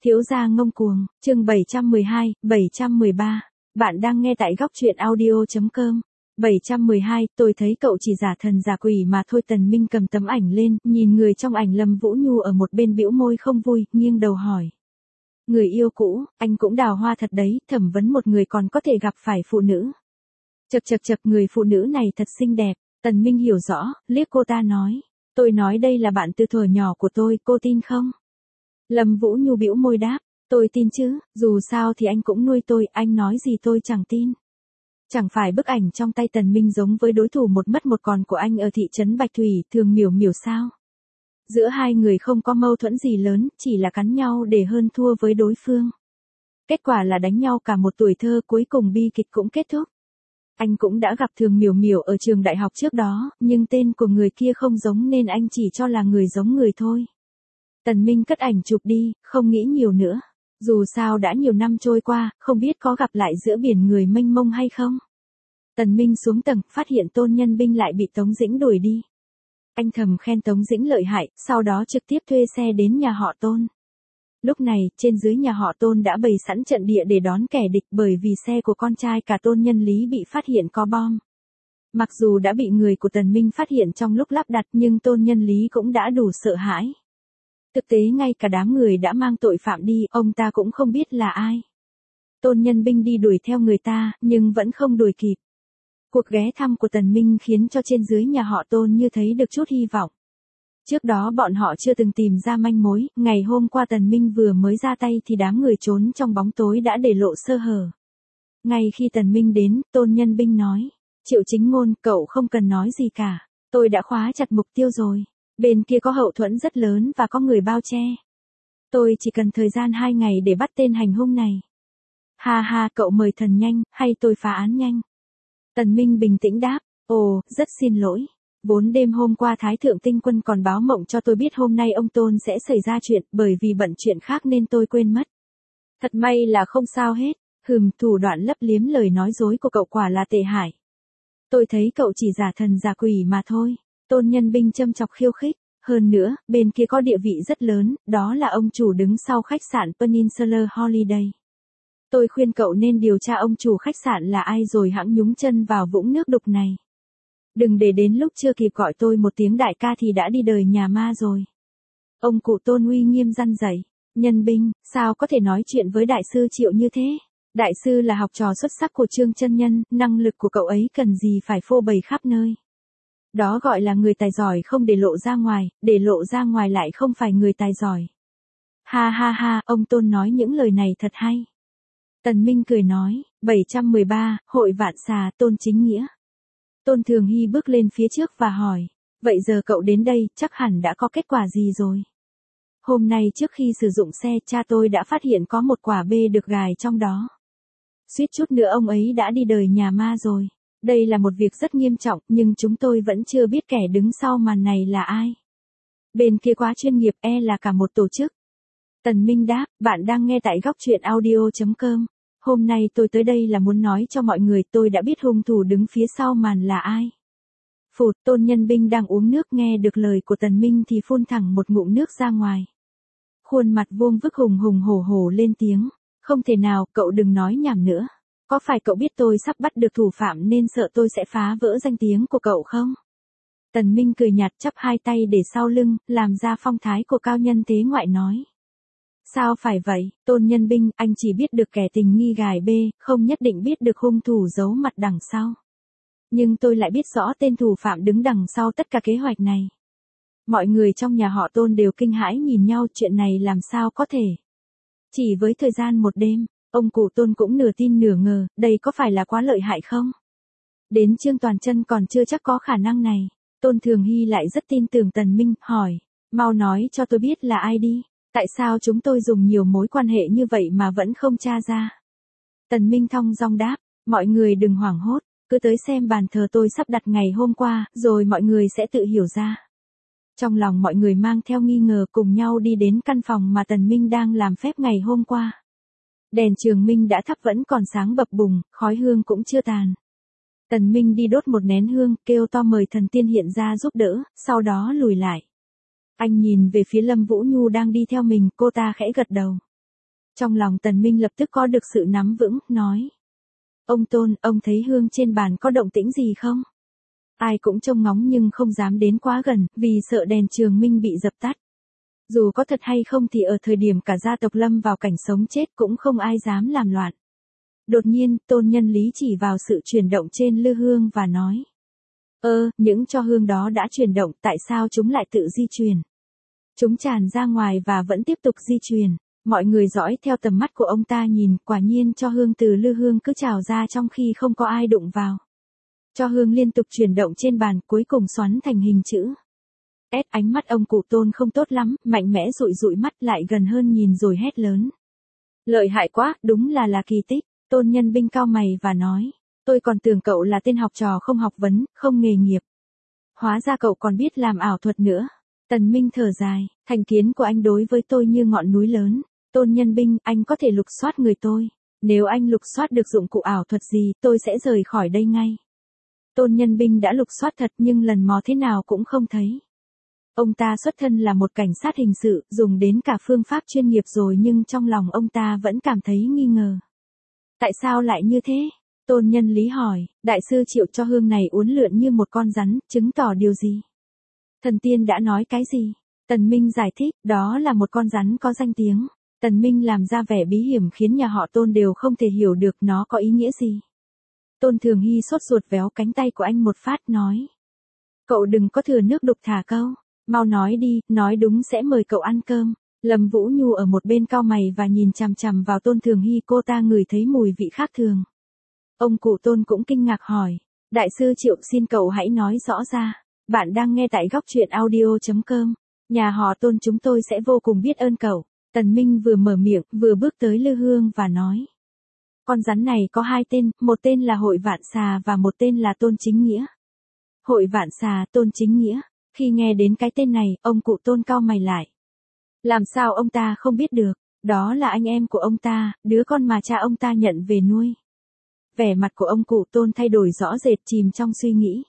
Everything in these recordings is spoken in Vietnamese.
Thiếu gia ngông cuồng, chương 712, 713. Bạn đang nghe tại góc truyện audio.com. 712, tôi thấy cậu chỉ giả thần giả quỷ mà thôi. Tần Minh cầm tấm ảnh lên, nhìn người trong ảnh Lâm Vũ Nhu ở một bên bĩu môi không vui, nghiêng đầu hỏi. Người yêu cũ, anh cũng đào hoa thật đấy, thẩm vấn một người còn có thể gặp phải phụ nữ. Chậc, người phụ nữ này thật xinh đẹp. Tần Minh hiểu rõ, liếc cô ta nói. Tôi nói đây là bạn từ thuở nhỏ của tôi, cô tin không? Lâm Vũ Nhu bĩu môi đáp, tôi tin chứ, dù sao thì anh cũng nuôi tôi, anh nói gì tôi chẳng tin. Chẳng phải bức ảnh trong tay Tần Minh giống với đối thủ một mất một còn của anh ở thị trấn Bạch Thủy, Thường Miểu Miểu sao? Giữa hai người không có mâu thuẫn gì lớn, chỉ là cắn nhau để hơn thua với đối phương. Kết quả là đánh nhau cả một tuổi thơ, cuối cùng bi kịch cũng kết thúc. Anh cũng đã gặp Thường Miểu Miểu ở trường đại học trước đó, nhưng tên của người kia không giống nên anh chỉ cho là người giống người thôi. Tần Minh cất ảnh chụp đi, không nghĩ nhiều nữa. Dù sao đã nhiều năm trôi qua, không biết có gặp lại giữa biển người mênh mông hay không. Tần Minh xuống tầng, phát hiện Tôn Nhân Binh lại bị Tống Dĩnh đuổi đi. Anh thầm khen Tống Dĩnh lợi hại, sau đó trực tiếp thuê xe đến nhà họ Tôn. Lúc này, trên dưới nhà họ Tôn đã bày sẵn trận địa để đón kẻ địch bởi vì xe của con trai cả Tôn Nhân Lý bị phát hiện có bom. Mặc dù đã bị người của Tần Minh phát hiện trong lúc lắp đặt nhưng Tôn Nhân Lý cũng đã đủ sợ hãi. Thực tế ngay cả đám người đã mang tội phạm đi, ông ta cũng không biết là ai. Tôn Nhân Binh đi đuổi theo người ta, nhưng vẫn không đuổi kịp. Cuộc ghé thăm của Tần Minh khiến cho trên dưới nhà họ Tôn như thấy được chút hy vọng. Trước đó bọn họ chưa từng tìm ra manh mối, ngày hôm qua Tần Minh vừa mới ra tay thì đám người trốn trong bóng tối đã để lộ sơ hở. Ngay khi Tần Minh đến, Tôn Nhân Binh nói, Triệu Chính Ngôn, cậu không cần nói gì cả, tôi đã khóa chặt mục tiêu rồi. Bên kia có hậu thuẫn rất lớn và có người bao che. Tôi chỉ cần thời gian 2 ngày để bắt tên hành hung này. Ha ha, cậu mời thần nhanh, hay tôi phá án nhanh? Tần Minh bình tĩnh đáp, ồ, rất xin lỗi. Vốn đêm hôm qua Thái Thượng Tinh Quân còn báo mộng cho tôi biết hôm nay ông Tôn sẽ xảy ra chuyện, bởi vì bận chuyện khác nên tôi quên mất. Thật may là không sao hết. Thủ đoạn lấp liếm lời nói dối của cậu quả là tệ hại. Tôi thấy cậu chỉ giả thần giả quỷ mà thôi. Tôn Nhân Binh châm chọc khiêu khích. Hơn nữa, bên kia có địa vị rất lớn, đó là ông chủ đứng sau khách sạn Peninsula Holiday. Tôi khuyên cậu nên điều tra ông chủ khách sạn là ai rồi hẵng nhúng chân vào vũng nước đục này. Đừng để đến lúc chưa kịp gọi tôi một tiếng đại ca thì đã đi đời nhà ma rồi. Ông cụ Tôn uy nghiêm răn dạy. Nhân Binh, sao có thể nói chuyện với đại sư Triệu như thế? Đại sư là học trò xuất sắc của Trương Chân Nhân, năng lực của cậu ấy cần gì phải phô bày khắp nơi. Đó gọi là người tài giỏi không để lộ ra ngoài, để lộ ra ngoài lại không phải người tài giỏi. Ha ha ha, ông Tôn nói những lời này thật hay. Tần Minh cười nói, 713, hội vạn xà, Tôn Chính Nghĩa. Tôn Thường Hy bước lên phía trước và hỏi, vậy giờ cậu đến đây, chắc hẳn đã có kết quả gì rồi? Hôm nay trước khi sử dụng xe, cha tôi đã phát hiện có một quả bê được gài trong đó. Suýt chút nữa ông ấy đã đi đời nhà ma rồi. Đây là một việc rất nghiêm trọng, nhưng chúng tôi vẫn chưa biết kẻ đứng sau màn này là ai. Bên kia quá chuyên nghiệp, là cả một tổ chức. Tần Minh đáp, bạn đang nghe tại góc truyện audio.com. Hôm nay tôi tới đây là muốn nói cho mọi người tôi đã biết hung thủ đứng phía sau màn là ai. Phụt, Tôn Nhân Binh đang uống nước nghe được lời của Tần Minh thì phun thẳng một ngụm nước ra ngoài. Khuôn mặt vuông vức hùng hổ lên tiếng. Không thể nào, cậu đừng nói nhảm nữa. Có phải cậu biết tôi sắp bắt được thủ phạm nên sợ tôi sẽ phá vỡ danh tiếng của cậu không? Tần Minh cười nhạt chắp hai tay để sau lưng, làm ra phong thái của cao nhân thế ngoại nói. Sao phải vậy, Tôn Nhân Binh, anh chỉ biết được kẻ tình nghi gài bê, không nhất định biết được hung thủ giấu mặt đằng sau. Nhưng tôi lại biết rõ tên thủ phạm đứng đằng sau tất cả kế hoạch này. Mọi người trong nhà họ Tôn đều kinh hãi nhìn nhau, chuyện này làm sao có thể. Chỉ với thời gian một đêm, ông cụ Tôn cũng nửa tin nửa ngờ, đây có phải là quá lợi hại không? Đến Trương Toàn Chân còn chưa chắc có khả năng này. Tôn Thường Hy lại rất tin tưởng Tần Minh, hỏi, mau nói cho tôi biết là ai đi. Tại sao chúng tôi dùng nhiều mối quan hệ như vậy mà vẫn không tra ra? Tần Minh thong dong đáp, mọi người đừng hoảng hốt, cứ tới xem bàn thờ tôi sắp đặt ngày hôm qua, rồi mọi người sẽ tự hiểu ra. Trong lòng mọi người mang theo nghi ngờ cùng nhau đi đến căn phòng mà Tần Minh đang làm phép ngày hôm qua. Đèn trường minh đã thắp vẫn còn sáng bập bùng, khói hương cũng chưa tàn. Tần Minh đi đốt một nén hương, kêu to mời thần tiên hiện ra giúp đỡ, sau đó lùi lại. Anh nhìn về phía Lâm Vũ Nhu đang đi theo mình, cô ta khẽ gật đầu. Trong lòng Tần Minh lập tức có được sự nắm vững, nói. Ông Tôn, ông thấy hương trên bàn có động tĩnh gì không? Ai cũng trông ngóng nhưng không dám đến quá gần, vì sợ đèn trường minh bị dập tắt. Dù có thật hay không thì ở thời điểm cả gia tộc lâm vào cảnh sống chết cũng không ai dám làm loạn. Đột nhiên, Tôn Nhân Lý chỉ vào sự chuyển động trên lư hương và nói. Những tro hương đó đã chuyển động, tại sao chúng lại tự di chuyển? Chúng tràn ra ngoài và vẫn tiếp tục di chuyển. Mọi người dõi theo tầm mắt của ông ta nhìn, quả nhiên tro hương từ lư hương cứ trào ra trong khi không có ai đụng vào. Tro hương liên tục chuyển động trên bàn, cuối cùng xoắn thành hình chữ. Ánh mắt ông cụ Tôn không tốt lắm, mạnh mẽ dụi dụi mắt lại gần hơn nhìn rồi hét lớn. Lợi hại quá, đúng là kỳ tích. Tôn Nhân Binh cau mày và nói. Tôi còn tưởng cậu là tên học trò không học vấn, không nghề nghiệp. Hóa ra cậu còn biết làm ảo thuật nữa. Tần Minh thở dài, thành kiến của anh đối với tôi như ngọn núi lớn. Tôn Nhân Binh, anh có thể lục soát người tôi. Nếu anh lục soát được dụng cụ ảo thuật gì, tôi sẽ rời khỏi đây ngay. Tôn Nhân Binh đã lục soát thật nhưng lần mò thế nào cũng không thấy. Ông ta xuất thân là một cảnh sát hình sự, dùng đến cả phương pháp chuyên nghiệp rồi nhưng trong lòng ông ta vẫn cảm thấy nghi ngờ. Tại sao lại như thế? Tôn Nhân Lý hỏi, đại sư Triệu cho hương này uốn lượn như một con rắn, chứng tỏ điều gì? Thần tiên đã nói cái gì? Tần Minh giải thích, đó là một con rắn có danh tiếng. Tần Minh làm ra vẻ bí hiểm khiến nhà họ Tôn đều không thể hiểu được nó có ý nghĩa gì. Tôn Thường Hy sốt ruột véo cánh tay của anh một phát nói. Cậu đừng có thừa nước đục thả câu. Mau nói đi, nói đúng sẽ mời cậu ăn cơm. Lâm Vũ Nhu ở một bên cau mày và nhìn chằm chằm vào Tôn Thường Hy, cô ta ngửi thấy mùi vị khác thường. Ông cụ Tôn cũng kinh ngạc hỏi. Đại sư Triệu, xin cậu hãy nói rõ ra. Bạn đang nghe tại góc truyện audio.com. Nhà họ Tôn chúng tôi sẽ vô cùng biết ơn cậu. Tần Minh vừa mở miệng, vừa bước tới lư hương và nói. Con rắn này có hai tên, một tên là Hội Vạn Xà và một tên là Tôn Chính Nghĩa. Hội Vạn Xà, Tôn Chính Nghĩa. Khi nghe đến cái tên này, ông cụ Tôn cau mày lại. Làm sao ông ta không biết được, đó là anh em của ông ta, đứa con mà cha ông ta nhận về nuôi. Vẻ mặt của ông cụ Tôn thay đổi rõ rệt, chìm trong suy nghĩ.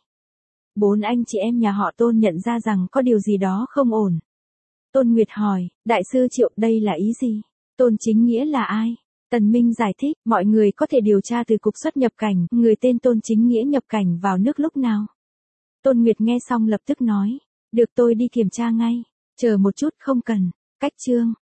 4 anh chị em nhà họ Tôn nhận ra rằng có điều gì đó không ổn. Tôn Nguyệt hỏi, đại sư Triệu, đây là ý gì? Tôn Chính Nghĩa là ai? Tần Minh giải thích, mọi người có thể điều tra từ cục xuất nhập cảnh, người tên Tôn Chính Nghĩa nhập cảnh vào nước lúc nào? Tôn Nguyệt nghe xong lập tức nói, được, tôi đi kiểm tra ngay. Chờ một chút, không cần. Cách chương